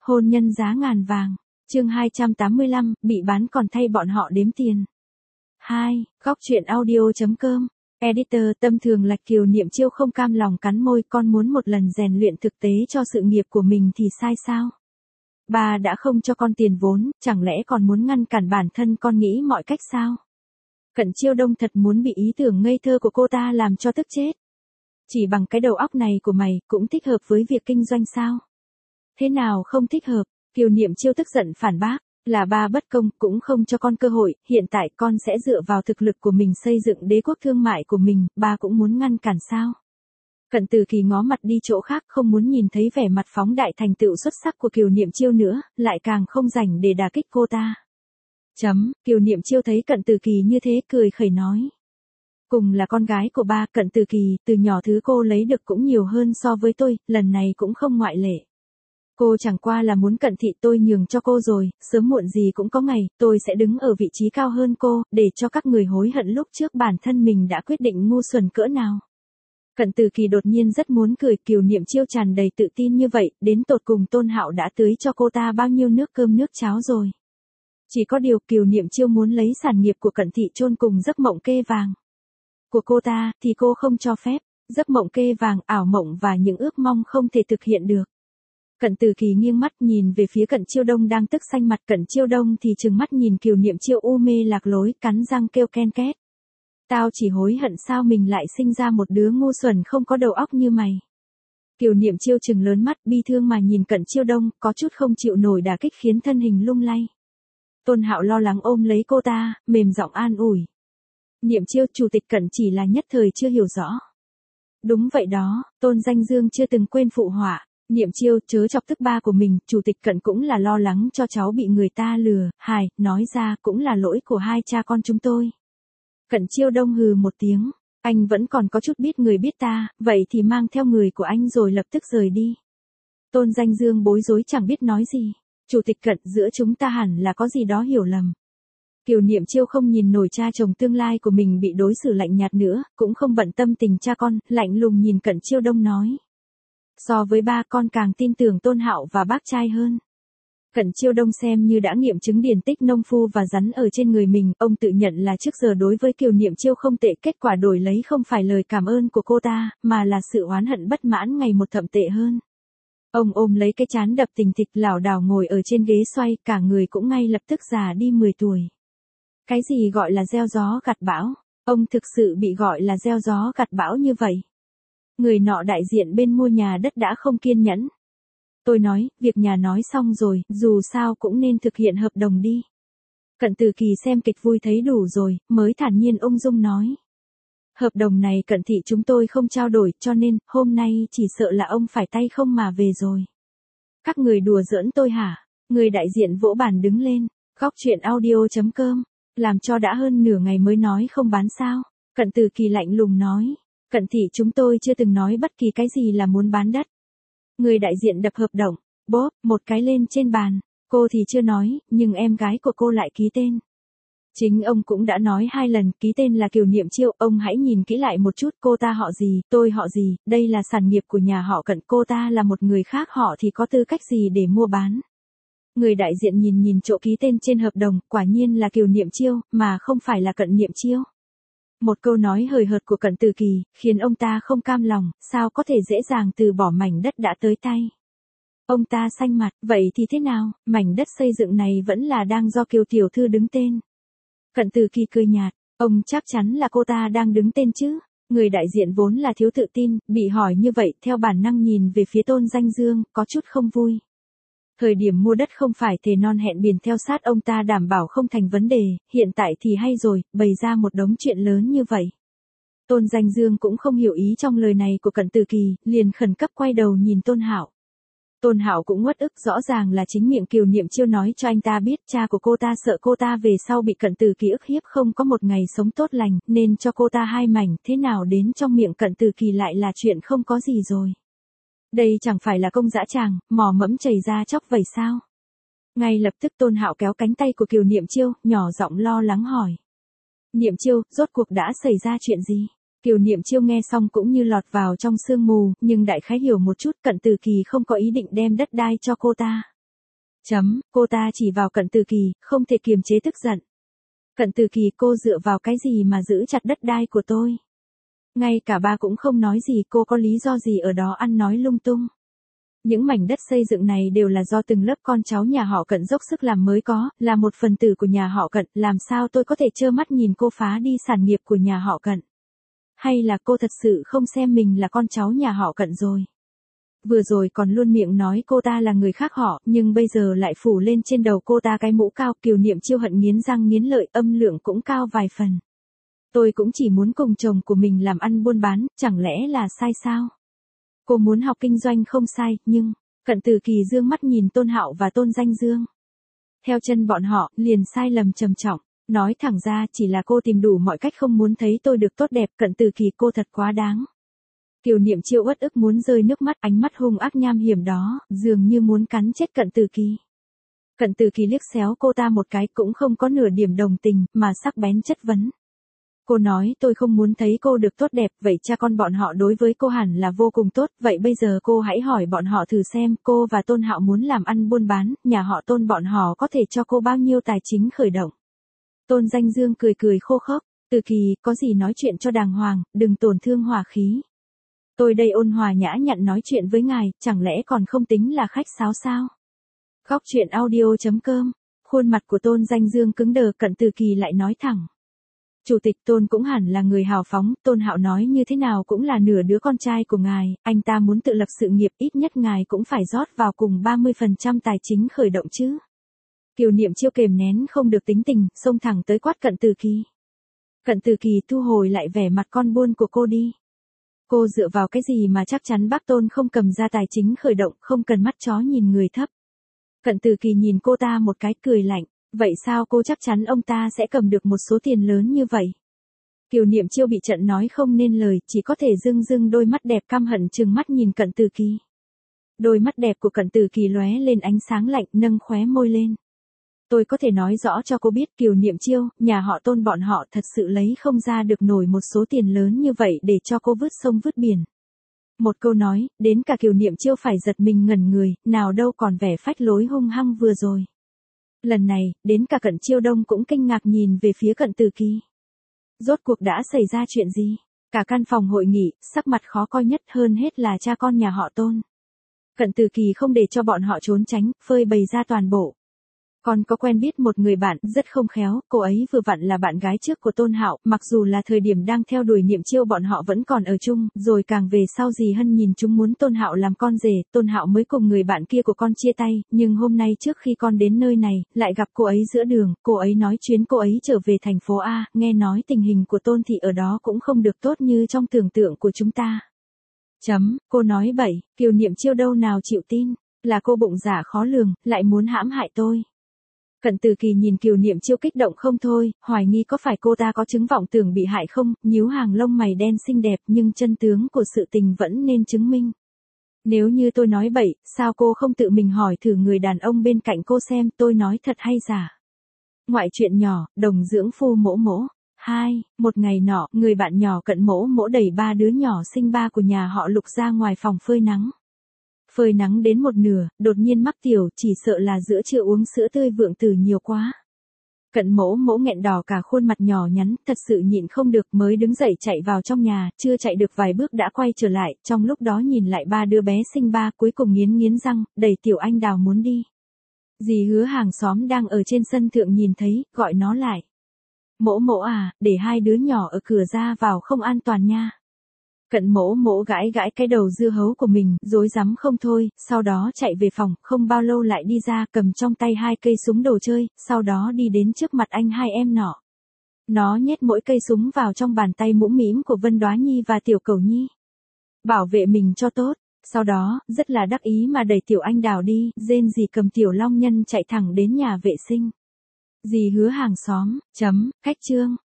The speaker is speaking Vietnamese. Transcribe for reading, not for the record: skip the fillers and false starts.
Hôn nhân giá ngàn vàng. Chương 285, bị bán còn thay bọn họ đếm tiền. 2. Góc truyện audio.com. Editor. Tâm thường Lạch Kiều Niệm Chiêu không cam lòng cắn môi, con muốn một lần rèn luyện thực tế cho sự nghiệp của mình thì sai sao? Bà đã không cho con tiền vốn, chẳng lẽ còn muốn ngăn cản bản thân con nghĩ mọi cách sao? Cận Chiêu Đông thật muốn bị ý tưởng ngây thơ của cô ta làm cho tức chết. Chỉ bằng cái đầu óc này của mày cũng thích hợp với việc kinh doanh sao? Thế nào không thích hợp? Kiều Niệm Chiêu tức giận phản bác, là ba bất công, cũng không cho con cơ hội, hiện tại con sẽ dựa vào thực lực của mình xây dựng đế quốc thương mại của mình, ba cũng muốn ngăn cản sao? Cận Từ Kỳ ngó mặt đi chỗ khác, không muốn nhìn thấy vẻ mặt phóng đại thành tựu xuất sắc của Kiều Niệm Chiêu nữa, lại càng không rảnh để đả kích cô ta. Kiều Niệm Chiêu thấy Cận Từ Kỳ như thế cười khẩy nói. Cùng là con gái của ba, Cận Từ Kỳ, từ nhỏ thứ cô lấy được cũng nhiều hơn so với tôi, lần này cũng không ngoại lệ. Cô chẳng qua là muốn Cận thị tôi nhường cho cô rồi, sớm muộn gì cũng có ngày, tôi sẽ đứng ở vị trí cao hơn cô, để cho các người hối hận lúc trước bản thân mình đã quyết định ngu xuẩn cỡ nào. Cận Từ Kỳ đột nhiên rất muốn cười, Kiều Niệm Chiêu tràn đầy tự tin như vậy, đến tột cùng Tôn Hạo đã tưới cho cô ta bao nhiêu nước cơm nước cháo rồi. Chỉ có điều Kiều Niệm Chiêu muốn lấy sản nghiệp của Cận thị chôn cùng giấc mộng kê vàng của cô ta, thì cô không cho phép. Giấc mộng kê vàng, ảo mộng và những ước mong không thể thực hiện được. Cận Từ Kỳ nghiêng mắt nhìn về phía Cận Chiêu Đông đang tức xanh mặt, Cận Chiêu Đông thì trừng mắt nhìn Kiều Niệm Chiêu u mê lạc lối, cắn răng kêu ken két. Tao chỉ hối hận sao mình lại sinh ra một đứa ngu xuẩn không có đầu óc như mày. Kiều Niệm Chiêu trừng lớn mắt bi thương mà nhìn Cận Chiêu Đông, có chút không chịu nổi đả kích khiến thân hình lung lay. Tôn Hạo lo lắng ôm lấy cô ta, mềm giọng an ủi. Niệm Chiêu, chủ tịch Cận chỉ là nhất thời chưa hiểu rõ. Đúng vậy đó, Tôn Danh Dương chưa từng quên phụ họa. Niệm Chiêu, chớ chọc tức ba của mình, chủ tịch Cận cũng là lo lắng cho cháu bị người ta lừa, hài, nói ra cũng là lỗi của hai cha con chúng tôi. Cận Chiêu Đông hừ một tiếng, anh vẫn còn có chút biết người biết ta, vậy thì mang theo người của anh rồi lập tức rời đi. Tôn Danh Dương bối rối chẳng biết nói gì. Chủ tịch Cận, giữa chúng ta hẳn là có gì đó hiểu lầm. Kiều Niệm Chiêu không nhìn nổi cha chồng tương lai của mình bị đối xử lạnh nhạt nữa, cũng không bận tâm tình cha con, lạnh lùng nhìn Cận Chiêu Đông nói. So với ba, con càng tin tưởng Tôn Hạo và bác trai hơn. Cận Chiêu Đông xem như đã nghiệm chứng điển tích nông phu và rắn ở trên người mình, ông tự nhận là trước giờ đối với Kiều Niệm Chiêu không tệ, kết quả đổi lấy không phải lời cảm ơn của cô ta, mà là sự oán hận bất mãn ngày một thậm tệ hơn. Ông ôm lấy cái trán đập thình thịch lảo đảo ngồi ở trên ghế xoay, cả người cũng ngay lập tức già đi 10 tuổi. Cái gì gọi là gieo gió gặt bão? Ông thực sự bị gọi là gieo gió gặt bão như vậy. Người nọ đại diện bên mua nhà đất đã không kiên nhẫn. Tôi nói, việc nhà nói xong rồi, dù sao cũng nên thực hiện hợp đồng đi. Cận Từ Kỳ xem kịch vui thấy đủ rồi, mới thản nhiên ung dung nói. Hợp đồng này Cận thị chúng tôi không trao đổi, cho nên, hôm nay chỉ sợ là ông phải tay không mà về rồi. Các người đùa giỡn tôi hả? Người đại diện vỗ bàn đứng lên. Góc truyện audio.com. Làm cho đã hơn nửa ngày mới nói không bán sao? Cận Từ Kỳ lạnh lùng nói. Cận thị chúng tôi chưa từng nói bất kỳ cái gì là muốn bán đất. Người đại diện đập hợp đồng, bóp, một cái lên trên bàn. Cô thì chưa nói, nhưng em gái của cô lại ký tên. Chính ông cũng đã nói 2 lần, ký tên là Kiều Niệm Chiêu, ông hãy nhìn kỹ lại một chút, cô ta họ gì, tôi họ gì, đây là sản nghiệp của nhà họ Cận, cô ta là một người khác họ thì có tư cách gì để mua bán. Người đại diện nhìn chỗ ký tên trên hợp đồng, quả nhiên là Kiều Niệm Chiêu, mà không phải là Cận Niệm Chiêu. Một câu nói hời hợt của Cận Từ Kỳ, khiến ông ta không cam lòng, sao có thể dễ dàng từ bỏ mảnh đất đã tới tay. Ông ta xanh mặt, vậy thì thế nào, mảnh đất xây dựng này vẫn là đang do Kiều tiểu thư đứng tên. Cận Từ Kỳ cười nhạt, ông chắc chắn là cô ta đang đứng tên chứ. Người đại diện vốn là thiếu tự tin, bị hỏi như vậy, theo bản năng nhìn về phía Tôn Danh Dương, có chút không vui. Thời điểm mua đất không phải thề non hẹn biển theo sát ông ta đảm bảo không thành vấn đề, hiện tại thì hay rồi, bày ra một đống chuyện lớn như vậy. Tôn Danh Dương cũng không hiểu ý trong lời này của Cận Từ Kỳ, liền khẩn cấp quay đầu nhìn Tôn Hạo. Tôn Hạo cũng uất ức, rõ ràng là chính miệng Kiều Niệm Chiêu nói cho anh ta biết cha của cô ta sợ cô ta về sau bị Cận Từ Kỳ ức hiếp không có một ngày sống tốt lành, nên cho cô ta 2 mảnh, thế nào đến trong miệng Cận Từ Kỳ lại là chuyện không có gì rồi. Đây chẳng phải là công dã tràng, mỏ mẫm chảy ra chóc vẩy sao. Ngay lập tức Tôn Hạo kéo cánh tay của Kiều Niệm Chiêu, nhỏ giọng lo lắng hỏi. Niệm Chiêu, rốt cuộc đã xảy ra chuyện gì? Kiều Niệm Chiêu nghe xong cũng như lọt vào trong sương mù, nhưng đại khái hiểu một chút, Cận Từ Kỳ không có ý định đem đất đai cho cô ta. Cô ta chỉ vào Cận Từ Kỳ, không thể kiềm chế tức giận. Cận Từ Kỳ, cô dựa vào cái gì mà giữ chặt đất đai của tôi? Ngay cả ba cũng không nói gì, cô có lý do gì ở đó ăn nói lung tung? Những mảnh đất xây dựng này đều là do từng lớp con cháu nhà họ Cận dốc sức làm mới có, là một phần tử của nhà họ Cận, làm sao tôi có thể trơ mắt nhìn cô phá đi sản nghiệp của nhà họ Cận? Hay là cô thật sự không xem mình là con cháu nhà họ Cận rồi? Vừa rồi còn luôn miệng nói cô ta là người khác họ, nhưng bây giờ lại phủ lên trên đầu cô ta cái mũ cao. Kiều Niệm Chiêu hận nghiến răng nghiến lợi, âm lượng cũng cao vài phần. Tôi cũng chỉ muốn cùng chồng của mình làm ăn buôn bán, chẳng lẽ là sai sao? Cô muốn học kinh doanh không sai, nhưng... Cận Từ Kỳ dương mắt nhìn Tôn Hạo và Tôn Danh Dương. Theo chân bọn họ, liền sai lầm trầm trọng. Nói thẳng ra chỉ là cô tìm đủ mọi cách không muốn thấy tôi được tốt đẹp. Cận Từ Kỳ, cô thật quá đáng. Kiều Niệm Chiêu uất ức muốn rơi nước mắt, ánh mắt hung ác nham hiểm đó, dường như muốn cắn chết Cận Từ Kỳ. Cận Từ Kỳ liếc xéo cô ta một cái, cũng không có nửa điểm đồng tình, mà sắc bén chất vấn. Cô nói tôi không muốn thấy cô được tốt đẹp, vậy cha con bọn họ đối với cô hẳn là vô cùng tốt, vậy bây giờ cô hãy hỏi bọn họ thử xem, cô và Tôn Hạo muốn làm ăn buôn bán, nhà họ Tôn bọn họ có thể cho cô bao nhiêu tài chính khởi động? Tôn Danh Dương cười cười khô khốc, Từ Kỳ, có gì nói chuyện cho đàng hoàng, đừng tổn thương hòa khí. Tôi đây ôn hòa nhã nhặn nói chuyện với ngài, chẳng lẽ còn không tính là khách sáo sao? Góc truyện audio.com, khuôn mặt của Tôn Danh Dương cứng đờ. Cận Từ Kỳ lại nói thẳng. Chủ tịch Tôn cũng hẳn là người hào phóng, Tôn Hạo nói như thế nào cũng là nửa đứa con trai của ngài, anh ta muốn tự lập sự nghiệp, ít nhất ngài cũng phải rót vào cùng 30% tài chính khởi động chứ. Kiều Niệm Chiêu kềm nén không được tính tình, xông thẳng tới quát Cận Từ Kỳ. Cận Từ Kỳ, thu hồi lại vẻ mặt con buôn của cô đi. Cô dựa vào cái gì mà chắc chắn bác Tôn không cầm ra tài chính khởi động, không cần mắt chó nhìn người thấp. Cận Từ Kỳ nhìn cô ta một cái, cười lạnh. Vậy sao cô chắc chắn ông ta sẽ cầm được một số tiền lớn như vậy? Kiều Niệm Chiêu bị trận nói không nên lời, chỉ có thể dưng đôi mắt đẹp căm hận trừng mắt nhìn Cận Từ Kỳ. Đôi mắt đẹp của Cận Từ Kỳ lóe lên ánh sáng lạnh, nâng khóe môi lên. Tôi có thể nói rõ cho cô biết, Kiều Niệm Chiêu, nhà họ Tôn bọn họ thật sự lấy không ra được nổi một số tiền lớn như vậy để cho cô vứt sông vứt biển. Một câu nói, đến cả Kiều Niệm Chiêu phải giật mình ngẩn người, nào đâu còn vẻ phách lối hung hăng vừa rồi. Lần này, đến cả Cận Chiêu Đông cũng kinh ngạc nhìn về phía Cận Từ Kỳ. Rốt cuộc đã xảy ra chuyện gì? Cả căn phòng hội nghị, sắc mặt khó coi nhất hơn hết là cha con nhà họ Tôn. Cận Từ Kỳ không để cho bọn họ trốn tránh, phơi bày ra toàn bộ. Còn có quen biết một người bạn, rất không khéo, cô ấy vừa vặn là bạn gái trước của Tôn Hạo, mặc dù là thời điểm đang theo đuổi Niệm Chiêu bọn họ vẫn còn ở chung, rồi càng về sau dì Hân nhìn chúng muốn Tôn Hạo làm con rể, Tôn Hạo mới cùng người bạn kia của con chia tay, nhưng hôm nay trước khi con đến nơi này, lại gặp cô ấy giữa đường, cô ấy nói chuyến cô ấy trở về thành phố A, nghe nói tình hình của Tôn thị ở đó cũng không được tốt như trong tưởng tượng của chúng ta. Cô nói bậy, Kiều Niệm Chiêu đâu nào chịu tin, là cô bụng dạ khó lường, lại muốn hãm hại tôi. Cận Từ Kỳ nhìn Kiều Niệm Chiêu kích động không thôi, hoài nghi có phải cô ta có chứng vọng tưởng bị hại không, nhíu hàng lông mày đen xinh đẹp, nhưng chân tướng của sự tình vẫn nên chứng minh. Nếu như tôi nói bậy, sao cô không tự mình hỏi thử người đàn ông bên cạnh cô xem tôi nói thật hay giả. Ngoại chuyện nhỏ, đồng dưỡng phu mỗ mỗ. 2. Một ngày nọ, người bạn nhỏ Cận mỗ mỗ đẩy ba đứa nhỏ sinh ba của nhà họ Lục ra ngoài phòng phơi nắng. Phơi nắng đến một nửa, đột nhiên mắc tiểu, chỉ sợ là giữa trưa uống sữa tươi vượng tử nhiều quá. Cận mỗ mỗ nghẹn đỏ cả khuôn mặt nhỏ nhắn, thật sự nhịn không được mới đứng dậy chạy vào trong nhà, chưa chạy được vài bước đã quay trở lại, trong lúc đó nhìn lại ba đứa bé sinh ba, cuối cùng nghiến răng, đẩy Tiểu Anh Đào muốn đi. Dì Hứa hàng xóm đang ở trên sân thượng nhìn thấy, gọi nó lại. Mỗ mỗ à, để hai đứa nhỏ ở cửa ra vào không an toàn nha. Cận mỗ mỗ gãi cái đầu dưa hấu của mình, rối rắm không thôi, sau đó chạy về phòng, không bao lâu lại đi ra, cầm trong tay 2 cây súng đồ chơi, sau đó đi đến trước mặt anh hai em nọ. Nó nhét mỗi cây súng vào trong bàn tay mũm mĩm của Vân Đoá Nhi và Tiểu Cẩu Nhi. Bảo vệ mình cho tốt, sau đó, rất là đắc ý mà đẩy Tiểu Anh Đào đi, rên rỉ cầm Tiểu Long Nhân chạy thẳng đến nhà vệ sinh. Dì Hứa hàng xóm, khách trương,